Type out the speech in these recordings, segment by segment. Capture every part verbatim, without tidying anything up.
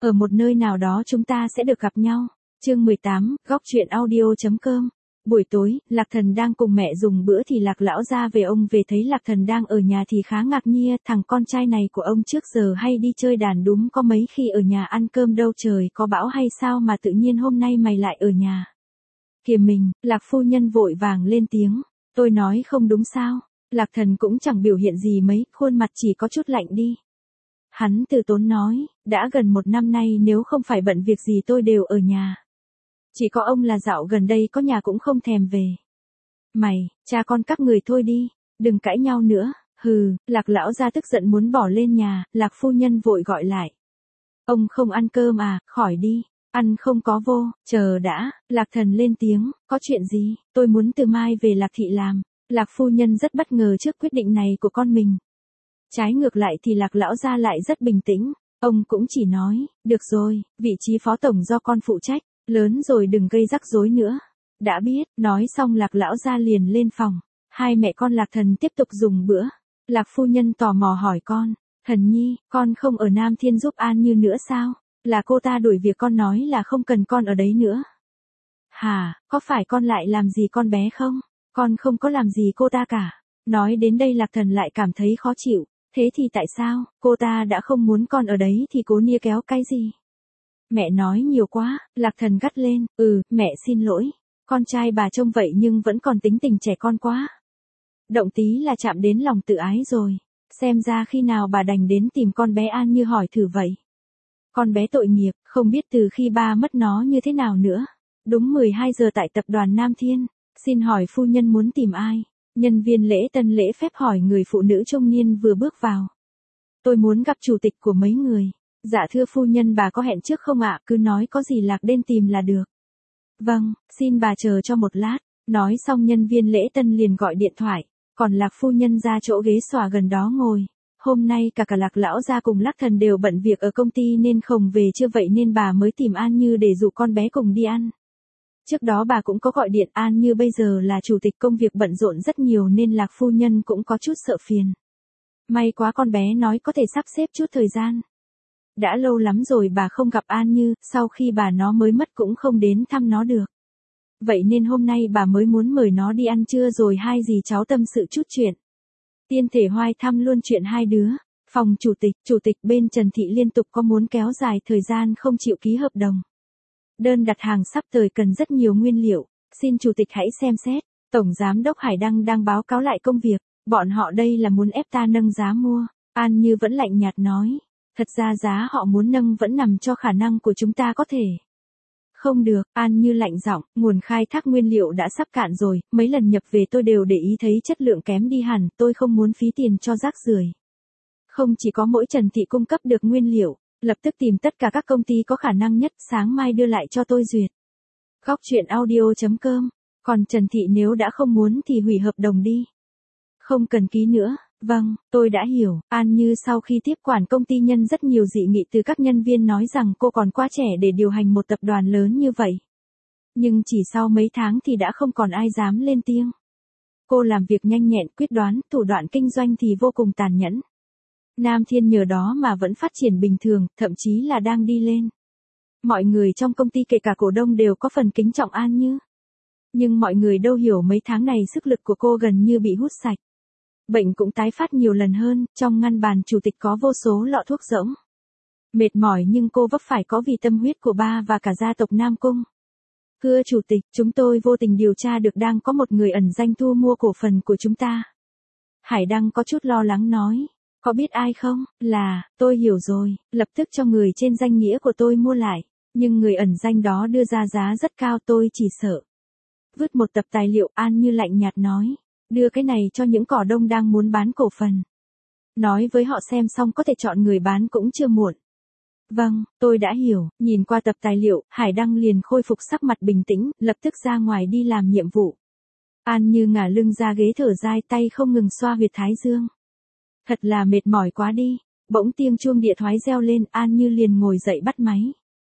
Ở một nơi nào đó chúng ta sẽ được gặp nhau. Chương mười tám, góc truyện audio.com. Buổi tối, Lạc Thần đang cùng mẹ dùng bữa thì Lạc lão gia về ông về thấy Lạc Thần đang ở nhà thì khá ngạc nhiên, thằng con trai này của ông trước giờ hay đi chơi đàn đúng có mấy khi ở nhà ăn cơm đâu, trời có bão hay sao mà tự nhiên hôm nay mày lại ở nhà. Kìa mình, Lạc phu nhân vội vàng lên tiếng, tôi nói không đúng sao. Lạc Thần cũng chẳng biểu hiện gì mấy, khuôn mặt chỉ có chút lạnh đi. Hắn từ tốn nói, đã gần một năm nay nếu không phải bận việc gì tôi đều ở nhà. Chỉ có ông là dạo gần đây có nhà cũng không thèm về. Mày, cha con các người thôi đi, đừng cãi nhau nữa. Hừ, Lạc lão gia tức giận muốn bỏ lên nhà, Lạc phu nhân vội gọi lại. Ông không ăn cơm à, khỏi đi, ăn không có vô, chờ đã. Lạc Thần lên tiếng, có chuyện gì, tôi muốn từ mai về Lạc thị làm. Lạc phu nhân rất bất ngờ trước quyết định này của con mình. Trái ngược lại thì Lạc lão gia lại rất bình tĩnh, ông cũng chỉ nói, được rồi, vị trí phó tổng do con phụ trách, lớn rồi đừng gây rắc rối nữa. Đã biết, nói xong Lạc lão gia liền lên phòng, hai mẹ con Lạc Thần tiếp tục dùng bữa. Lạc phu nhân tò mò hỏi con, Thần nhi, con không ở Nam Thiên giúp An Như nữa sao? Là cô ta đuổi việc con nói là không cần con ở đấy nữa. Hả, có phải con lại làm gì con bé không? Con không có làm gì cô ta cả. Nói đến đây Lạc Thần lại cảm thấy khó chịu. Thế thì tại sao, cô ta đã không muốn con ở đấy thì cố nia kéo cái gì? Mẹ nói nhiều quá, Lạc Thần gắt lên, ừ, mẹ xin lỗi. Con trai bà trông vậy nhưng vẫn còn tính tình trẻ con quá. Động tí là chạm đến lòng tự ái rồi. Xem ra khi nào bà đành đến tìm con bé An Như hỏi thử vậy. Con bé tội nghiệp, không biết từ khi ba mất nó như thế nào nữa. Đúng mười hai giờ tại tập đoàn Nam Thiên. Xin hỏi phu nhân muốn tìm ai? Nhân viên lễ tân lễ phép hỏi người phụ nữ trung niên vừa bước vào. Tôi muốn gặp chủ tịch của mấy người. Dạ thưa phu nhân, bà có hẹn trước không ạ? Cứ nói có gì Lạc đến tìm là được. Vâng, xin bà chờ cho một lát. Nói xong nhân viên lễ tân liền gọi điện thoại. Còn Lạc phu nhân ra chỗ ghế xòa gần đó ngồi. Hôm nay cả cả Lạc lão gia cùng Lạc Thần đều bận việc ở công ty nên không về trưa, vậy nên bà mới tìm An Như để rủ con bé cùng đi ăn. Trước đó bà cũng có gọi điện, An Như bây giờ là chủ tịch, công việc bận rộn rất nhiều nên Lạc phu nhân cũng có chút sợ phiền. May quá con bé nói có thể sắp xếp chút thời gian. Đã lâu lắm rồi bà không gặp An Như, sau khi bà nó mới mất cũng không đến thăm nó được. Vậy nên hôm nay bà mới muốn mời nó đi ăn trưa rồi hai dì cháu tâm sự chút chuyện. Tiên thể hoài thăm luôn chuyện hai đứa. Phòng chủ tịch, chủ tịch bên Trần Thị liên tục có muốn kéo dài thời gian không chịu ký hợp đồng. Đơn đặt hàng sắp tới cần rất nhiều nguyên liệu, xin chủ tịch hãy xem xét. Tổng giám đốc Hải Đăng đang báo cáo lại công việc, bọn họ đây là muốn ép ta nâng giá mua. An Như vẫn lạnh nhạt nói, thật ra giá họ muốn nâng vẫn nằm cho khả năng của chúng ta có thể. Không được, An Như lạnh giọng, nguồn khai thác nguyên liệu đã sắp cạn rồi, mấy lần nhập về tôi đều để ý thấy chất lượng kém đi hẳn, tôi không muốn phí tiền cho rác rưởi. Không chỉ có mỗi Trần Thị cung cấp được nguyên liệu, lập tức tìm tất cả các công ty có khả năng nhất, sáng mai đưa lại cho tôi duyệt. Góc truyện audio.com. Còn Trần Thị nếu đã không muốn thì hủy hợp đồng đi. Không cần ký nữa. Vâng, tôi đã hiểu. An Như sau khi tiếp quản công ty nhân rất nhiều dị nghị từ các nhân viên nói rằng cô còn quá trẻ để điều hành một tập đoàn lớn như vậy. Nhưng chỉ sau mấy tháng thì đã không còn ai dám lên tiếng. Cô làm việc nhanh nhẹn, quyết đoán, thủ đoạn kinh doanh thì vô cùng tàn nhẫn. Nam Thiên nhờ đó mà vẫn phát triển bình thường, thậm chí là đang đi lên. Mọi người trong công ty kể cả cổ đông đều có phần kính trọng An Như. Nhưng mọi người đâu hiểu mấy tháng này sức lực của cô gần như bị hút sạch. Bệnh cũng tái phát nhiều lần hơn, trong ngăn bàn chủ tịch có vô số lọ thuốc rỗng. Mệt mỏi nhưng cô vấp phải có vì tâm huyết của ba và cả gia tộc Nam Cung. Thưa chủ tịch, chúng tôi vô tình điều tra được đang có một người ẩn danh thu mua cổ phần của chúng ta. Hải Đăng có chút lo lắng nói. Có biết ai không? Là, tôi hiểu rồi, lập tức cho người trên danh nghĩa của tôi mua lại. Nhưng người ẩn danh đó đưa ra giá rất cao, tôi chỉ sợ. Vứt một tập tài liệu, An Như lạnh nhạt nói. Đưa cái này cho những cổ đông đang muốn bán cổ phần. Nói với họ xem xong có thể chọn người bán cũng chưa muộn. Vâng, tôi đã hiểu. Nhìn qua tập tài liệu, Hải Đăng liền khôi phục sắc mặt bình tĩnh, lập tức ra ngoài đi làm nhiệm vụ. An Như ngả lưng ra ghế thở dai, tay không ngừng xoa huyệt thái dương. Thật là mệt mỏi quá đi. Bỗng tiếng chuông điện thoại reo lên, An Như liền ngồi dậy bắt máy.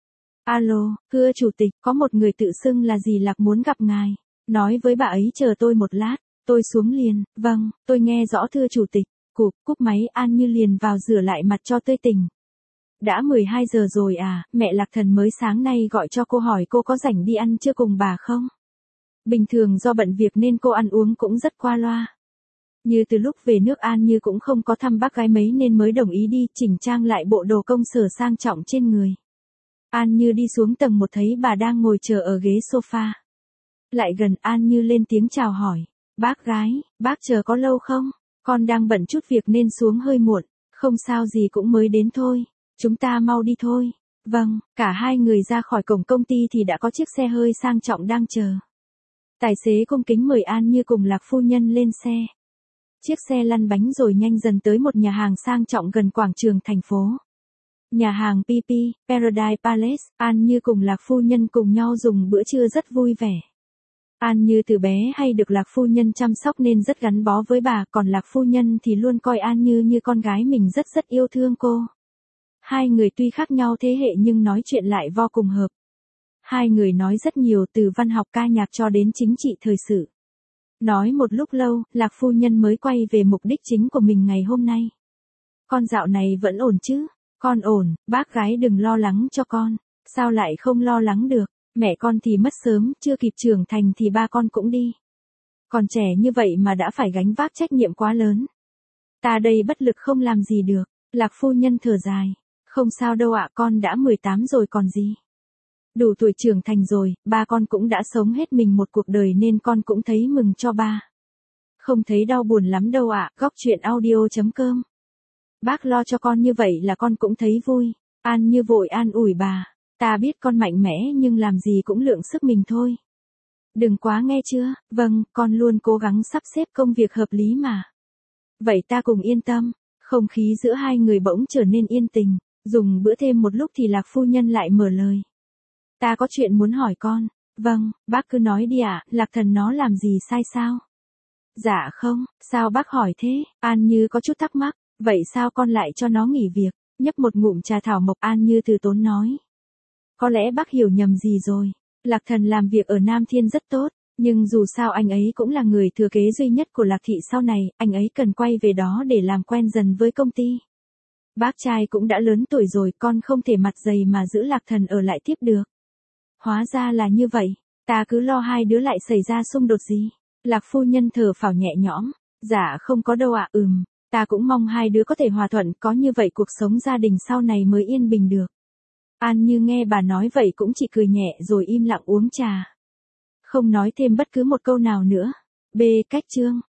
Alo, thưa chủ tịch, có một người tự xưng là dì Lạc muốn gặp ngài. Nói với bà ấy chờ tôi một lát. Tôi xuống liền. Vâng, tôi nghe rõ thưa chủ tịch. Cụp, cúp máy, An Như liền vào rửa lại mặt cho tươi tỉnh. Đã mười hai giờ rồi à, mẹ Lạc Thần mới sáng nay gọi cho cô hỏi cô có rảnh đi ăn trưa cùng bà không? Bình thường do bận việc nên cô ăn uống cũng rất qua loa. Như từ lúc về nước An Như cũng không có thăm bác gái mấy nên mới đồng ý đi chỉnh trang lại bộ đồ công sở sang trọng trên người. An Như đi xuống tầng một thấy bà đang ngồi chờ ở ghế sofa. Lại gần An Như lên tiếng chào hỏi. Bác gái, bác chờ có lâu không? Con đang bận chút việc nên xuống hơi muộn. Không sao gì cũng mới đến thôi. Chúng ta mau đi thôi. Vâng, cả hai người ra khỏi cổng công ty thì đã có chiếc xe hơi sang trọng đang chờ. Tài xế cung kính mời An Như cùng Lạc phu nhân lên xe. Chiếc xe lăn bánh rồi nhanh dần tới một nhà hàng sang trọng gần quảng trường thành phố. Nhà hàng pê pê, Paradise Palace, An Như cùng Lạc phu nhân cùng nhau dùng bữa trưa rất vui vẻ. An Như từ bé hay được Lạc phu nhân chăm sóc nên rất gắn bó với bà, còn Lạc phu nhân thì luôn coi An Như như con gái mình rất rất yêu thương cô. Hai người tuy khác nhau thế hệ nhưng nói chuyện lại vô cùng hợp. Hai người nói rất nhiều từ văn học ca nhạc cho đến chính trị thời sự. Nói một lúc lâu, Lạc phu nhân mới quay về mục đích chính của mình ngày hôm nay. Con dạo này vẫn ổn chứ? Con ổn, bác gái đừng lo lắng cho con. Sao lại không lo lắng được? Mẹ con thì mất sớm, chưa kịp trưởng thành thì ba con cũng đi. Còn trẻ như vậy mà đã phải gánh vác trách nhiệm quá lớn. Ta đây bất lực không làm gì được. Lạc phu nhân thở dài. Không sao đâu ạ, con đã mười tám rồi còn gì. Đủ tuổi trưởng thành rồi, ba con cũng đã sống hết mình một cuộc đời nên con cũng thấy mừng cho ba. Không thấy đau buồn lắm đâu ạ, góc chuyện audio chấm com. Bác lo cho con như vậy là con cũng thấy vui. An Như vội an ủi bà. Ta biết con mạnh mẽ nhưng làm gì cũng lượng sức mình thôi. Đừng quá nghe chưa, vâng, con luôn cố gắng sắp xếp công việc hợp lý mà. Vậy ta cùng yên tâm, không khí giữa hai người bỗng trở nên yên tình, dùng bữa thêm một lúc thì Lạc phu nhân lại mở lời. Ta có chuyện muốn hỏi con. Vâng, bác cứ nói đi ạ, Lạc Thần nó làm gì sai sao? Dạ không, sao bác hỏi thế? An Như có chút thắc mắc, vậy sao con lại cho nó nghỉ việc? Nhấp một ngụm trà thảo mộc An Như từ tốn nói. Có lẽ bác hiểu nhầm gì rồi. Lạc Thần làm việc ở Nam Thiên rất tốt, nhưng dù sao anh ấy cũng là người thừa kế duy nhất của Lạc Thị sau này, anh ấy cần quay về đó để làm quen dần với công ty. Bác trai cũng đã lớn tuổi rồi, con không thể mặt dày mà giữ Lạc Thần ở lại tiếp được. Hóa ra là như vậy, ta cứ lo hai đứa lại xảy ra xung đột gì. Lạc phu nhân thở phào nhẹ nhõm. Dạ không có đâu ạ, ừm, ta cũng mong hai đứa có thể hòa thuận, có như vậy cuộc sống gia đình sau này mới yên bình được. An Như nghe bà nói vậy cũng chỉ cười nhẹ rồi im lặng uống trà. Không nói thêm bất cứ một câu nào nữa. B. Cách chương